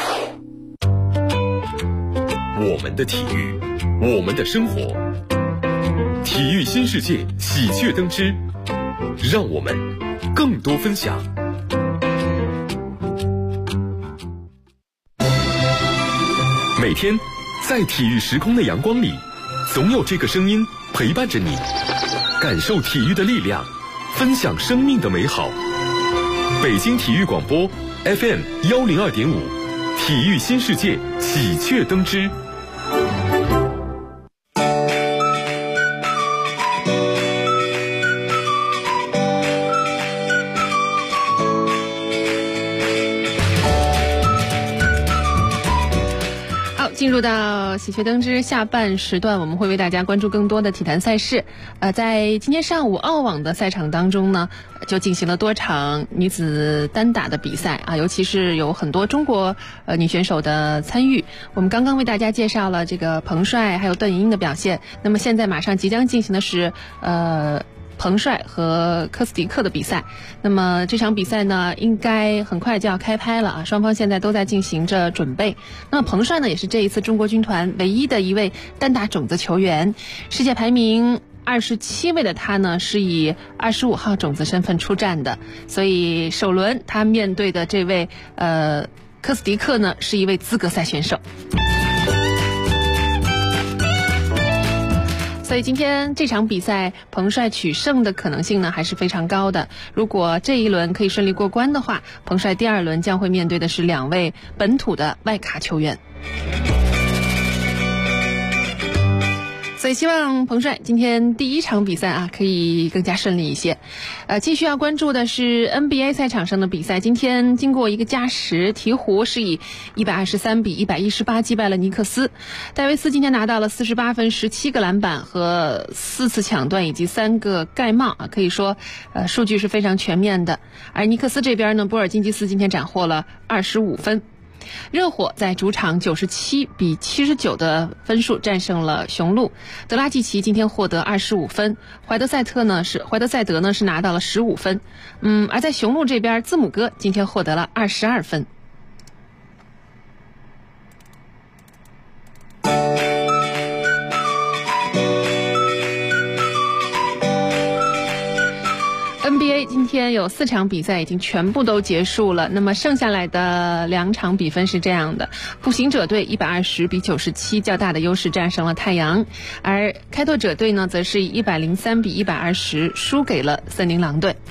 我们的体育，我们的生活，体育新世界喜鹊登枝，让我们更多分享。每天在体育时空的阳光里，总有这个声音陪伴着你，感受体育的力量，分享生命的美好。北京体育广播 FM 102.5，体育新世界喜鹊登枝。 进入到喜鹊登枝下半时段，我们会为大家关注更多的体坛赛事。在今天上午澳网的赛场当中呢，就进行了多场女子单打的比赛啊，尤其是有很多中国女选手的参与。我们刚刚为大家介绍了这个彭帅还有段莹莹的表现，那么现在马上即将进行的是彭帅和科斯迪克的比赛。那么这场比赛呢，应该很快就要开拍了啊，双方现在都在进行着准备。那么彭帅呢，也是这一次中国军团唯一的一位单打种子球员，世界排名27位的他呢，是以25号种子身份出战的，所以首轮他面对的这位科斯迪克呢，是一位资格赛选手。所以今天这场比赛彭帅取胜的可能性呢还是非常高的。如果这一轮可以顺利过关的话，彭帅第2轮将会面对的是2位本土的外卡球员。所以希望彭帅今天第1场比赛啊可以更加顺利一些。继续要关注的是 NBA 赛场上的比赛。今天经过一个加时，鹈鹕是以123比118击败了尼克斯。戴维斯今天拿到了48分、17个篮板和4次抢断以及3个盖帽啊，可以说数据是非常全面的。而尼克斯这边呢，波尔津吉斯今天斩获了25分。热火在主场97比79的分数战胜了雄鹿。德拉季奇今天获得25分，怀德赛德呢是拿到了15分。而在雄鹿这边，字母哥今天获得了22分。NBA 今天有4场比赛已经全部都结束了，那么剩下来的2场比分是这样的：步行者队120比97较大的优势战胜了太阳，而开拓者队呢则是以103比120输给了森林狼队。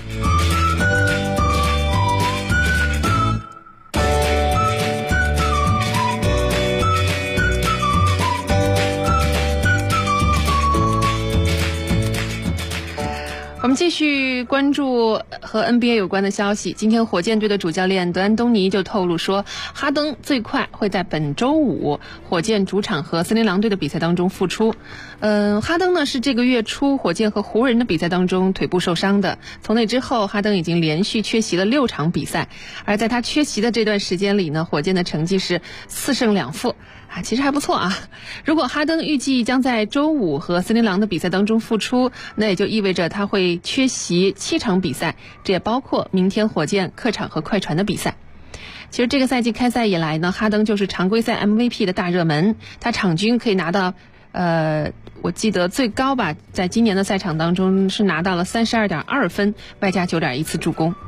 我们继续关注和 NBA 有关的消息。今天火箭队的主教练德安东尼就透露说，哈登最快会在本周五火箭主场和森林狼队的比赛当中复出。哈登呢是这个月初火箭和湖人的比赛当中腿部受伤的，从那之后哈登已经连续缺席了6场比赛，而在他缺席的这段时间里呢，火箭的成绩是4胜2负。其实还不错啊。如果哈登预计将在周五和森林狼的比赛当中复出，那也就意味着他会缺席7场比赛，这也包括明天火箭客场和快船的比赛。其实这个赛季开赛以来呢，哈登就是常规赛 MVP 的大热门，他场均可以拿到我记得最高吧，在今年的赛场当中是拿到了32.2分，外加9.1次助攻。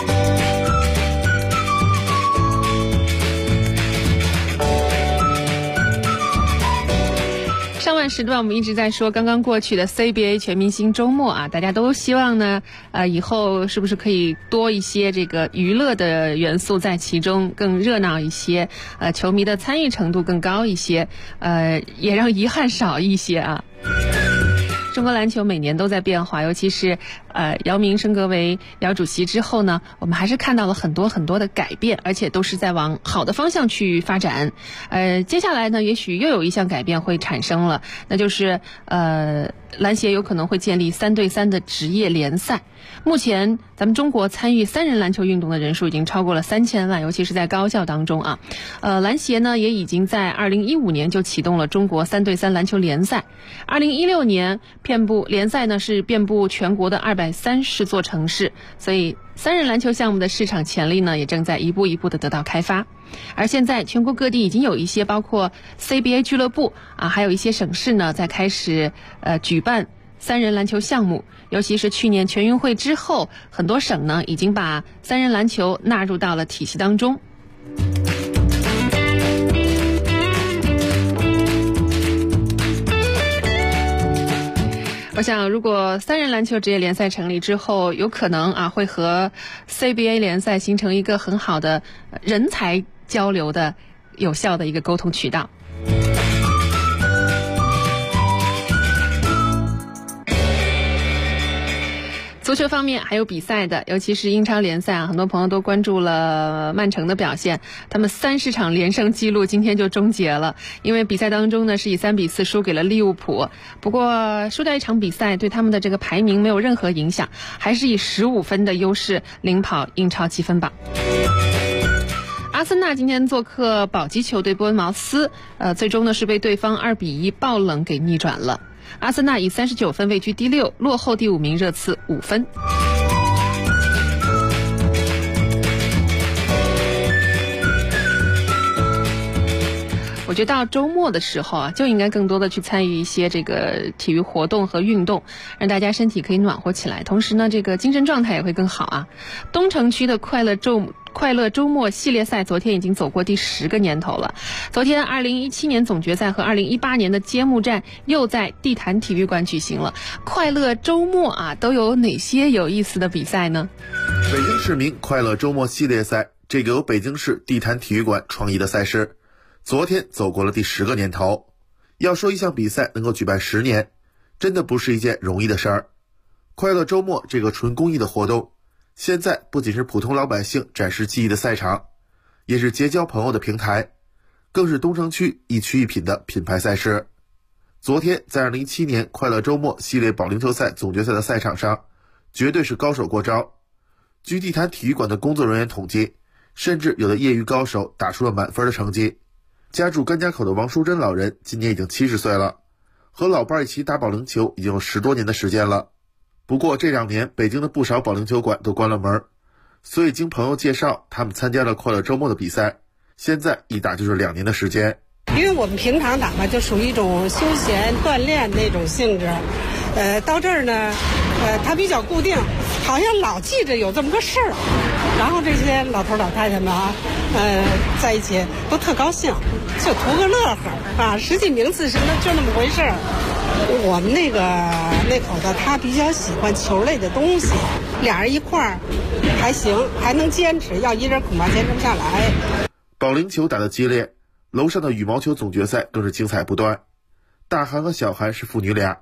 上半时段我们一直在说刚刚过去的 CBA 全明星周末啊，大家都希望呢以后是不是可以多一些这个娱乐的元素在其中，更热闹一些，球迷的参与程度更高一些，也让遗憾少一些啊。中国篮球每年都在变化，尤其是姚明升格为姚主席之后呢，我们还是看到了很多很多的改变，而且都是在往好的方向去发展。接下来呢，也许又有一项改变会产生了，那就是篮协有可能会建立3对3的职业联赛。目前咱们中国参与3人篮球运动的人数已经超过了3000万，尤其是在高校当中啊。篮协呢也已经在2015年就启动了中国3对3篮球联赛。2016年联赛呢是遍布全国的230座城市，所以3人篮球项目的市场潜力呢也正在一步一步的得到开发。而现在全国各地已经有一些包括 CBA 俱乐部啊，还有一些省市呢在开始举办3人篮球项目，尤其是去年全运会之后，很多省呢已经把3人篮球纳入到了体系当中。我想如果3人篮球职业联赛成立之后，有可能啊会和 CBA 联赛形成一个很好的人才交流的有效的一个沟通渠道。足球方面还有比赛的，尤其是英超联赛啊，很多朋友都关注了曼城的表现，他们30场连胜纪录今天就终结了，因为比赛当中呢是以3-4输给了利物浦，不过输掉一场比赛对他们的这个排名没有任何影响，还是以15分的优势领跑英超积分榜。阿森纳今天做客保级球队波恩茅斯，最终呢是被对方2-1爆冷给逆转了。阿森纳以39分位居第6，落后第5名热刺5分。我觉得到周末的时候啊，就应该更多的去参与一些这个体育活动和运动，让大家身体可以暖和起来，同时呢这个精神状态也会更好啊。东城区的快乐周末系列赛昨天已经走过第10个年头了。昨天2017年总决赛和2018年的揭幕战又在地坛体育馆举行了。快乐周末啊，都有哪些有意思的比赛呢？ 北京市民快乐周末系列赛，这个由北京市地坛体育馆创意的赛事，昨天走过了第10个年头。要说一项比赛能够举办10年，真的不是一件容易的事儿。快乐周末这个纯公益的活动，现在不仅是普通老百姓展示技艺的赛场，也是结交朋友的平台，更是东城区一区一品的品牌赛事。昨天在2017年快乐周末系列保龄球赛总决赛的赛场上，绝对是高手过招。据地坛体育馆的工作人员统计，甚至有的业余高手打出了满分的成绩。家住甘家口的王淑珍老人今年已经70岁了，和老伴一起打保龄球已经有10多年的时间了。不过这2年北京的不少保龄球馆都关了门，所以经朋友介绍，他们参加了快乐周末的比赛，现在一打就是2年的时间。 因为我们平常打吧就属于一种休闲锻炼那种性质，到这儿呢它比较固定，好像老记着有这么个事儿，然后这些老头老太太们啊在一起都特高兴，就图个乐呵啊，实际名次什么就那么回事儿。我们那口子他比较喜欢球类的东西，俩人一块儿还行，还能坚持，要一人恐怕坚持不下来。 保龄球打得激烈，楼上的羽毛球总决赛更是精彩不断。大韩和小韩是父女俩，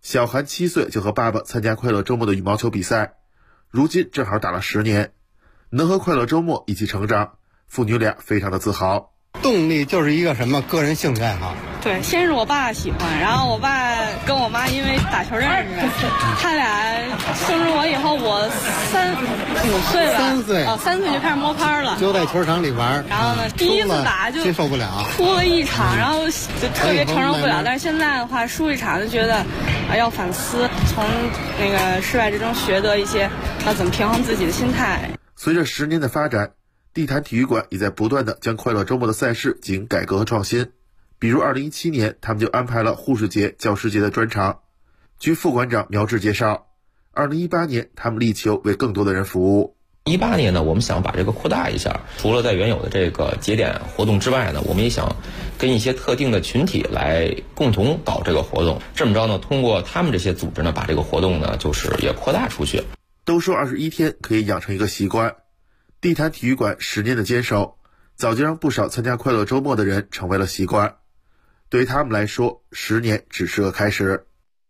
小韩7岁就和爸爸参加快乐周末的羽毛球比赛，如今正好打了10年，能和快乐周末一起成长，父女俩非常的自豪。 动力就是一个什么个人兴趣爱好。 对，先是我爸喜欢，然后我爸跟我妈因为打球认识，他俩生日我以后，我5岁吧 ，3岁 3岁就开始摸拍了， 就在球场里玩。 然后呢，第一次打就接受不了， 哭了一场，然后就特别承受不了。但是现在的话，输一场就觉得要反思，从那个失败之中学得一些要怎么平衡自己的心态。 随着10年的发展，地坛体育馆也在不断的将快乐周末的赛事进行改革和创新。比如2017年，他们就安排了护士节、教师节的专场。据副馆长苗志介绍，2018年他们力求为更多的人服务。 18年呢，我们想把这个扩大一下，除了在原有的这个节点活动之外呢，我们也想跟一些特定的群体来共同搞这个活动。这么着呢，通过他们这些组织呢，把这个活动呢，就是也扩大出去。 都说21天可以养成一个习惯，地坛体育馆10年的坚守，早就让不少参加快乐周末的人成为了习惯。对于他们来说，10年只是个开始。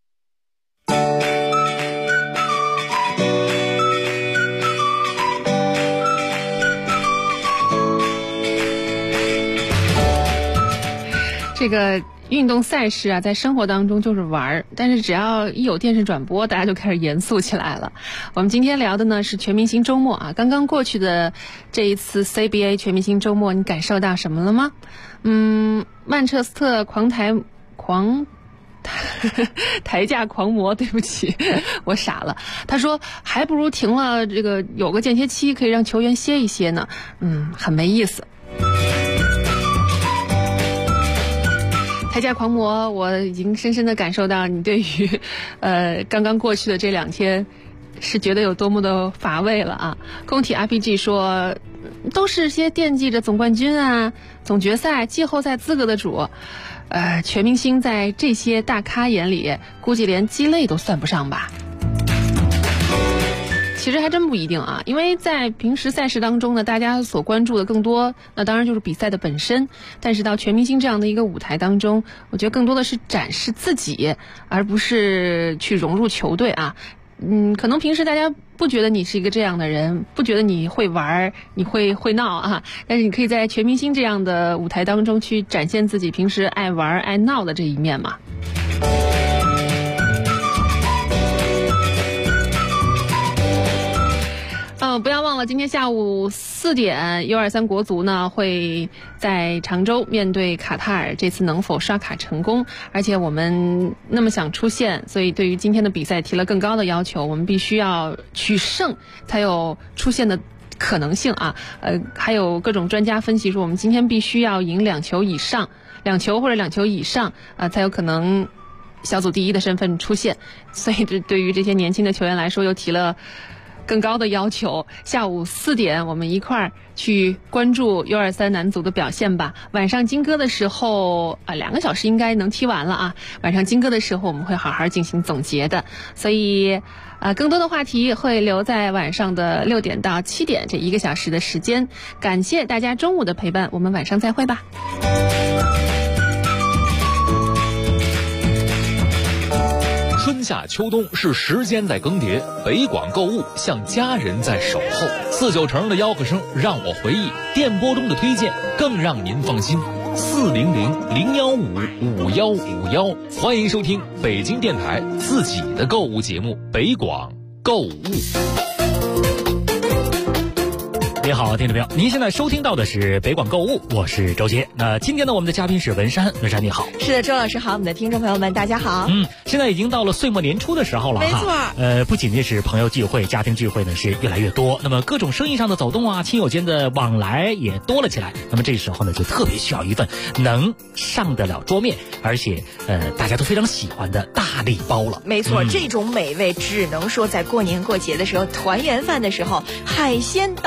这个运动赛事啊，在生活当中就是玩儿，但是只要一有电视转播，大家就开始严肃起来了。我们今天聊的呢是全明星周末啊，刚刚过去的这一次 CBA 全明星周末，你感受到什么了吗？曼彻斯特抬价狂魔，对不起，我傻了。他说还不如停了，这个有个间歇期可以让球员歇一歇呢。很没意思。抬价狂魔，我已经深深的感受到你对于刚刚过去的这2天是觉得有多么的乏味了啊。工体 RPG 说，都是些惦记着总冠军啊、总决赛、季后赛资格的主，全明星在这些大咖眼里，估计连鸡肋都算不上吧。其实还真不一定啊，因为在平时赛事当中呢，大家所关注的更多，那当然就是比赛的本身。但是到全明星这样的一个舞台当中，我觉得更多的是展示自己，而不是去融入球队啊。可能平时大家不觉得你是一个这样的人，不觉得你会玩，你会闹啊，但是你可以在全明星这样的舞台当中去展现自己平时爱玩爱闹的这一面嘛。不要忘了，今天下午4点 U23 国足呢会在常州面对卡塔尔，这次能否刷卡成功？而且我们那么想出线，所以对于今天的比赛提了更高的要求，我们必须要取胜才有出线的可能性啊。还有各种专家分析说，我们今天必须要赢2球以上，2球或者2球以上才有可能小组第1的身份出线。所以这对于这些年轻的球员来说，又提了更高的要求。下午4点我们一块儿去关注 U23 男足的表现吧。晚上金歌的时候2个小时应该能踢完了啊。晚上金歌的时候我们会好好进行总结的，所以更多的话题会留在晚上的6点到7点这1个小时的时间。感谢大家中午的陪伴，我们晚上再会吧。 春夏秋冬是时间在更迭，北广购物像家人在守候。490的吆喝声让我回忆，电波中的推荐更让您放心。400-015-5151，欢迎收听北京电台自己的购物节目《北广购物》。 你好，听众朋友，您现在收听到的是北广购物，我是周杰。那今天呢，我们的嘉宾是文山，文山你好。 是的，周老师好，我们的听众朋友们大家好。 现在已经到了岁末年初的时候了哈。 没错。 不仅仅是朋友聚会、家庭聚会呢是越来越多，那么各种生意上的走动啊，亲友间的往来也多了起来。那么这时候呢，就特别需要一份能上得了桌面，而且大家都非常喜欢的大礼包了。 没错，这种美味只能说在过年过节的时候，团圆饭的时候，海鲜当属第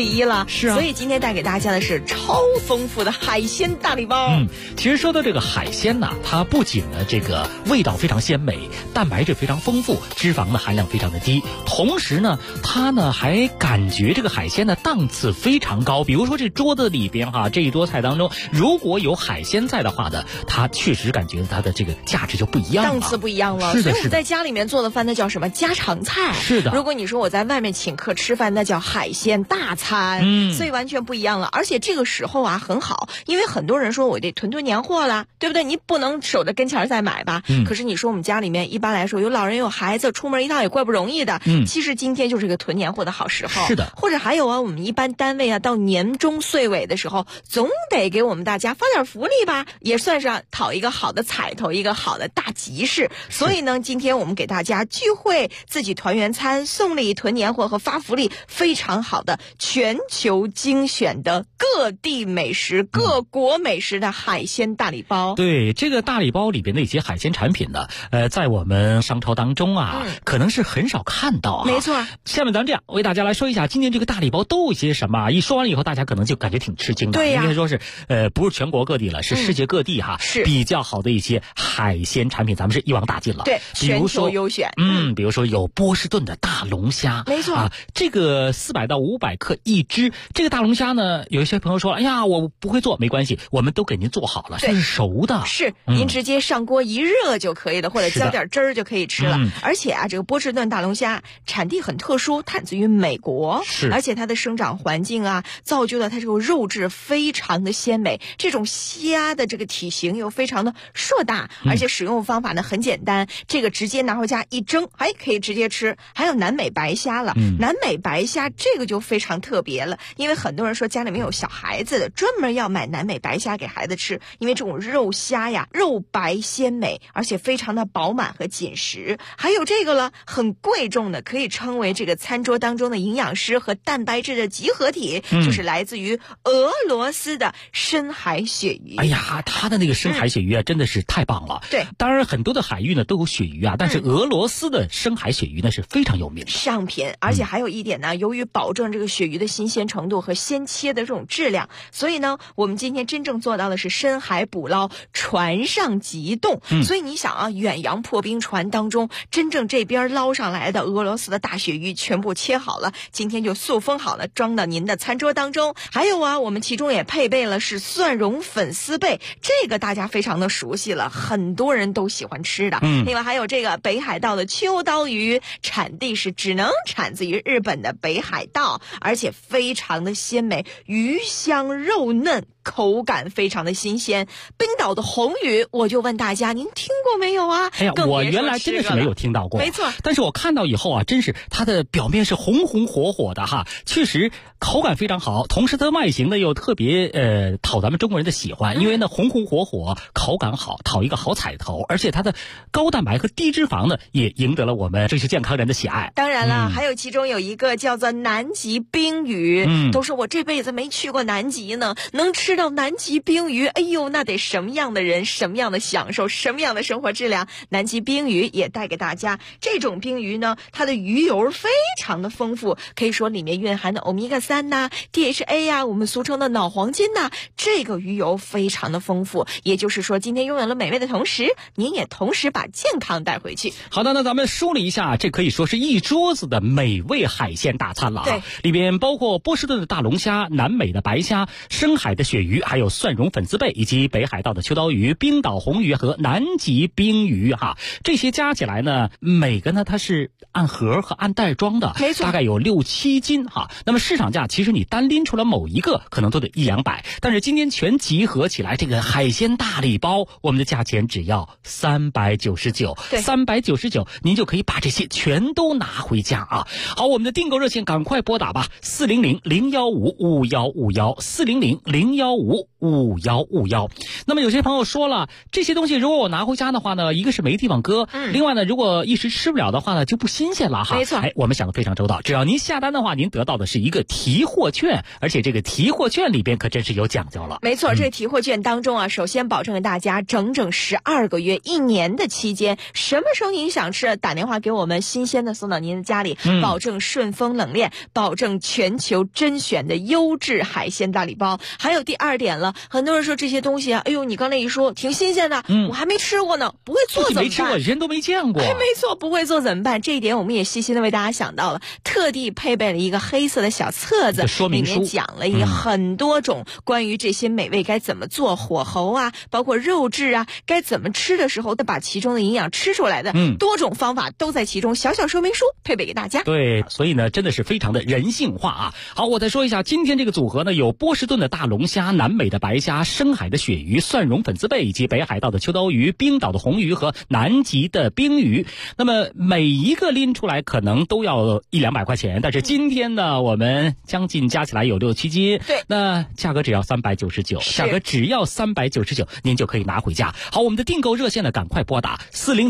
第一了。 是啊， 所以今天带给大家的是超丰富的海鲜大礼包。 其实说到这个海鲜呢，它不仅呢这个味道非常鲜美，蛋白质非常丰富，脂肪的含量非常的低，同时呢，它呢还感觉这个海鲜的档次非常高。比如说这桌子里边这一桌菜当中，如果有海鲜在的话呢，它确实感觉它的这个价值就不一样了， 档次不一样了。所以我们在家里面做的饭，那叫什么家常菜？ 是的。 如果你说我在外面请客吃饭，那叫海鲜大餐。所以完全不一样了。而且这个时候很好，因为很多人说我得囤年货了，对不对？你不能守着跟前再买吧。可是你说我们家里面一般来说有老人有孩子，出门一趟也怪不容易的。其实今天就是个囤年货的好时候。 是的。 或者还有我们一般单位到年终岁尾的时候，总得给我们大家发点福利吧，也算是讨一个好的彩头，一个好的大吉事。所以呢，今天我们给大家聚会、自己团圆餐、送礼、囤年货和发福利，非常好的全球精选的各地美食、各国美食的海鲜大礼包。 对，这个大礼包里边的一些海鲜产品呢，在我们商超当中可能是很少看到没错。 下面咱们这样为大家来说一下，今年这个大礼包都有些什么。一说完了以后，大家可能就感觉挺吃惊的。 对呀， 应该说是不是全国各地了，是世界各地是比较好的一些海鲜产品，咱们是一网打尽了。 对，全球优选。 比如说有波士顿的大龙虾， 没错这个400到500克一只。这个大龙虾呢，有一些朋友说，哎呀，我不会做，没关系，我们都给您做好了，这是熟的。 是，您直接上锅一热就可以的，或者浇点汁儿就可以吃了。而且这个波士顿大龙虾产地很特殊，产自于美国，而且它的生长环境造就了它这个肉质非常的鲜美。这种虾的这个体型又非常的硕大，而且使用方法呢很简单，这个直接拿回家一蒸，可以直接吃。还有南美白虾了，南美白虾这个就非常特别了，因为很多人说家里面有小孩子的，专门要买南美白虾给孩子吃，因为这种肉虾肉白鲜美，而且非常的饱满和紧实。还有这个了，很贵重的，可以称为这个餐桌当中的营养师和蛋白质的集合体，就是来自于俄罗斯的深海鳕鱼。 哎呀，它的那个深海鳕鱼真的是太棒了。 对， 当然很多的海域呢都有鳕鱼但是俄罗斯的深海鳕鱼呢是非常有名的上品。而且还有一点呢，由于保证这个鳕鱼的新鲜程度和鲜切的这种质量，所以呢我们今天真正做到的是深海捕捞，船上急冻。所以你想远洋破冰船当中，真正这边捞上来的俄罗斯的大鳕鱼全部切好了，今天就塑封好了，装到您的餐桌当中。还有我们其中也配备了是蒜蓉粉丝贝，这个大家非常的熟悉了，很多人都喜欢吃的。另外还有这个北海道的秋刀鱼，产地是只能产自于日本的北海道，而且非常的鲜美，鱼香肉嫩，口感非常的新鲜。冰岛的红鱼，我就问大家，您听过没有啊？ 哎呀，我原来真的是没有听到过。 没错， 但是我看到以后真是它的表面是红红火火的确实口感非常好，同时它的外形呢又特别讨咱们中国人的喜欢，因为呢红红火火，口感好，讨一个好彩头，而且它的高蛋白和低脂肪呢也赢得了我们追求健康人的喜爱。 当然了，还有其中有一个叫做南极冰鱼，都说我这辈子没去过南极呢，能吃到南极冰鱼，哎呦，那得什么样的人，什么样的享受，什么样的生活质量。南极冰鱼也带给大家，这种冰鱼呢，它的鱼油非常的丰富，可以说里面蕴含的欧米伽3DHA 我们俗称的脑黄金这个鱼油非常的丰富。也就是说，今天拥有了美味的同时，您也同时把健康带回去。 好的，那咱们梳理一下，这可以说是一桌子的美味海鲜大餐了对， 里边包括波士顿的大龙虾、南美的白虾、深海的鳕鱼，还有蒜蓉粉丝贝，以及北海道的秋刀鱼、冰岛红鱼和南极冰鱼这些加起来呢，每个呢它是按盒和按袋装的， 没错， 大概有6-7斤那么市场价其实你单拎出来某一个可能都得100-200，但是今天全集合起来，这个海鲜大礼包我们的价钱只要399， 对 ，399您就可以把这些全都拿回家好，我们的订购热线赶快拨打吧，400-015-5151，400-015 0155151。那么有些朋友说了，这些东西如果我拿回家的话呢，一个是没地方搁，另外呢，如果一时吃不了的话呢，就不新鲜了哈。 没错， 我们想得非常周到，只要您下单的话，您得到的是一个提货券，而且这个提货券里边可真是有讲究了。 没错，这个提货券当中啊，首先保证给大家整整12个月1年的期间，什么时候您想吃，打电话给我们，新鲜的送到您的家里，保证顺丰冷链，保证全球甄选的优质海鲜大礼包。还有第2点了，很多人说这些东西啊，哎呦，你刚才一说挺新鲜的，我还没吃过呢，不会做怎么办？ 没吃过，人都没见过。 没错，不会做怎么办？这一点我们也细心的为大家想到了，特地配备了一个黑色的小册子， 说明书里面讲了很多种关于这些美味该怎么做，火候啊，包括肉质啊，该怎么吃的时候，把其中的营养吃出来的多种方法都在其中，小小说明书配备给大家。 对，所以呢，真的是非常的人性化啊。好，我再说一下，今天这个组合呢，有波士顿的大龙虾、南美的白虾、深海的鳕鱼、蒜蓉粉丝贝以及北海道的秋刀鱼、冰岛的红鱼和南极的冰鱼。那么每一个拎出来可能都要100-200块钱，但是今天呢，我们将近加起来有6-7斤， 对， 那价格只要399，价格只要399，您就可以拿回家。好，我们的订购热线呢，赶快拨打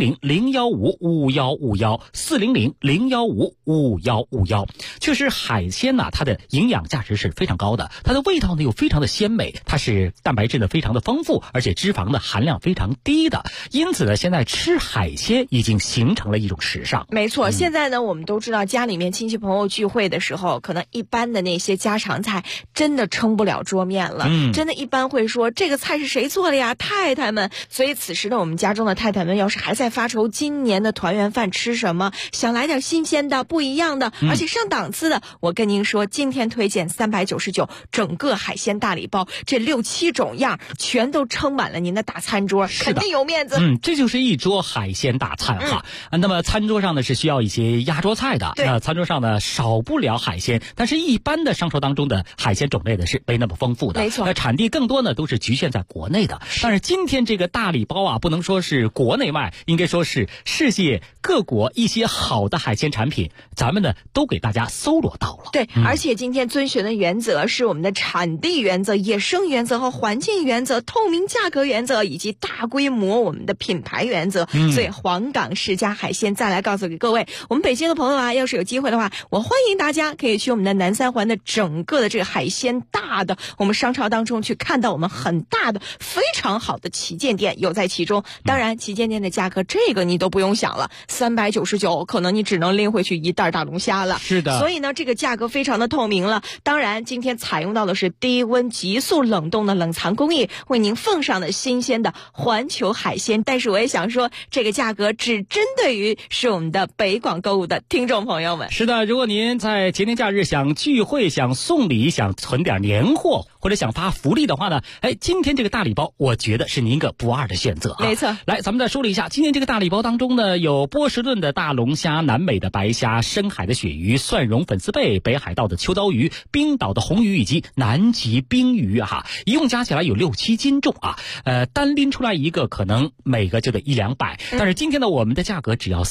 400-015-5151，400-015-5151。确实，海鲜呢，它的营养价值是非常高的，它的味道呢又非常的鲜美，它是蛋白质呢非常的丰富，而且脂肪的含量非常低的，因此呢，现在吃海鲜已经形成了一种时尚。 没错，现在呢，我们都知道家里面亲戚朋友聚会的时候，可能一般的那些家常菜真的撑不了桌面了，真的一般会说这个菜是谁做的呀，太太们。所以此时呢，我们家中的太太们要是还在发愁今年的团圆饭吃什么，想来点新鲜的、不一样的，而且上档次的，我跟您说，今天推荐399整个海鲜大礼包，这6-7种样全都撑满了您的大餐桌，肯定有面子。 这就是一桌海鲜大餐哈。那么餐桌上呢是需要一些压桌菜的，那餐桌上呢少不了海鲜，但是一般的商超当中的海鲜种类呢是没那么丰富的， 没错。 那产地更多呢都是局限在国内的。但是今天这个大礼包啊，不能说是国内卖，应该说是世界各国一些好的海鲜产品，咱们呢都给大家搜罗到了。 对，而且今天遵循的原则是我们的产地原则、野生原则和环境原则、透明价格原则以及大规模我们的品牌原则。所以黄冈世家海鲜再来告诉给各位，我们北京的朋友啊，要是有机会的话，我欢迎大家可以去我们的南三环的整个的这个海鲜大的我们商超当中去看到我们很大的非常好的旗舰店有在其中。当然旗舰店的价格这个你都不用想了，399可能你只能拎回去一袋大龙虾了。 是的， 所以呢这个价格非常的透明了。当然今天采用到的是低温急速冷冻的冷藏工艺，为您奉上的新鲜的环球海鲜。但是我也想说，这个价格只针对于是我们的北广购物的听众朋友们。 是的，如果您在节年假日想聚会、想送礼、想存点年货，或者想发福利的话呢，今天这个大礼包我觉得是您一个不二的选择啊。 没错， 来咱们再说了一下，今天这个大礼包当中呢，有波士顿的大龙虾、南美的白虾、深海的鳕鱼、蒜蓉粉丝贝、北海道的秋刀鱼、冰岛的红鱼以及南极冰鱼哈，一共加起来有6-7斤重啊。单拎出来一个可能每个就得100-200，但是今天呢我们的价格只要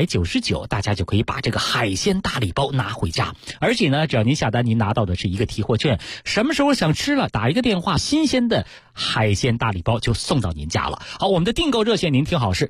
399，大家就可以把这个海鲜大礼包拿回家。而且呢，只要您下单，您拿到的是一个提货券，什么时候想吃了打一个电话，新鲜的海鲜大礼包就送到您家了。好，我们的订购热线您听好是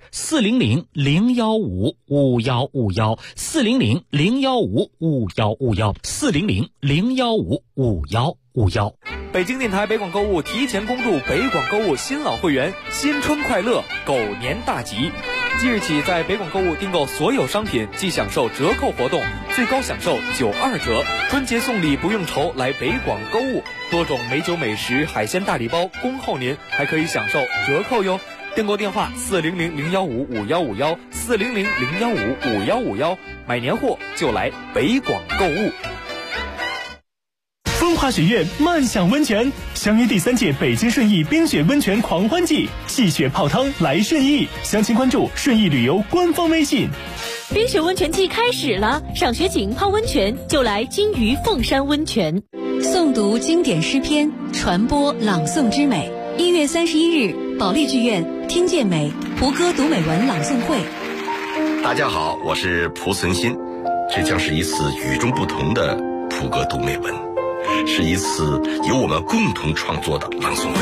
400-015-5151，400-015-5151，400-015-5151。 北京电台北广购物提前恭祝北广购物新老会员新春快乐，狗年大吉！即日起，在北广购物订购所有商品即享受折扣活动，最高享受92折。春节送礼不用愁，来北广购物，多种美酒美食、海鲜大礼包恭候您，还可以享受折扣哟。订购电话400-015-5151，400-015-5151，买年货就来北广购物。 风华学院漫享温泉，相约第3届北京顺义冰雪温泉狂欢季，戏雪泡汤来顺义，详情关注顺义旅游官方微信。 冰雪温泉季开始了，赏雪景泡温泉就来金鱼凤山温泉。 诵读经典诗篇，传播朗诵之美。1月31日，保利剧院听见美胡歌读美文朗诵会。 大家好，我是蒲存昕，这将是一次与众不同的蒲歌读美文， 是一次由我们共同创作的朗诵会。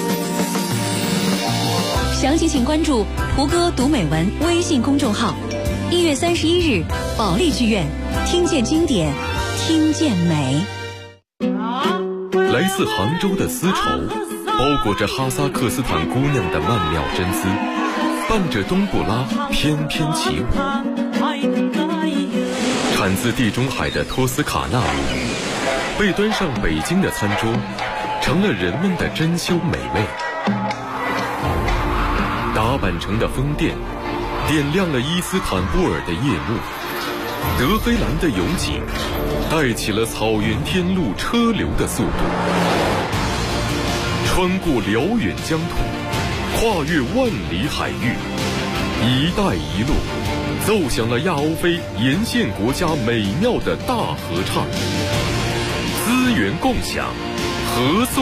详情请关注胡歌读美文微信公众号。1月31日，保利剧院，听见经典，听见美。 来自杭州的丝绸，包裹着哈萨克斯坦姑娘的曼妙真姿，伴着冬不拉翩翩起舞。产自地中海的托斯卡纳被端上北京的餐桌，成了人们的珍馐美味。打扮成的宫殿点亮了伊斯坦布尔的夜幕，德黑兰的勇景带起了草原天路车流的速度，穿过辽远疆土，跨越万里海域，一带一路奏响了亚欧非沿线国家美妙的大合唱，资源共享，合作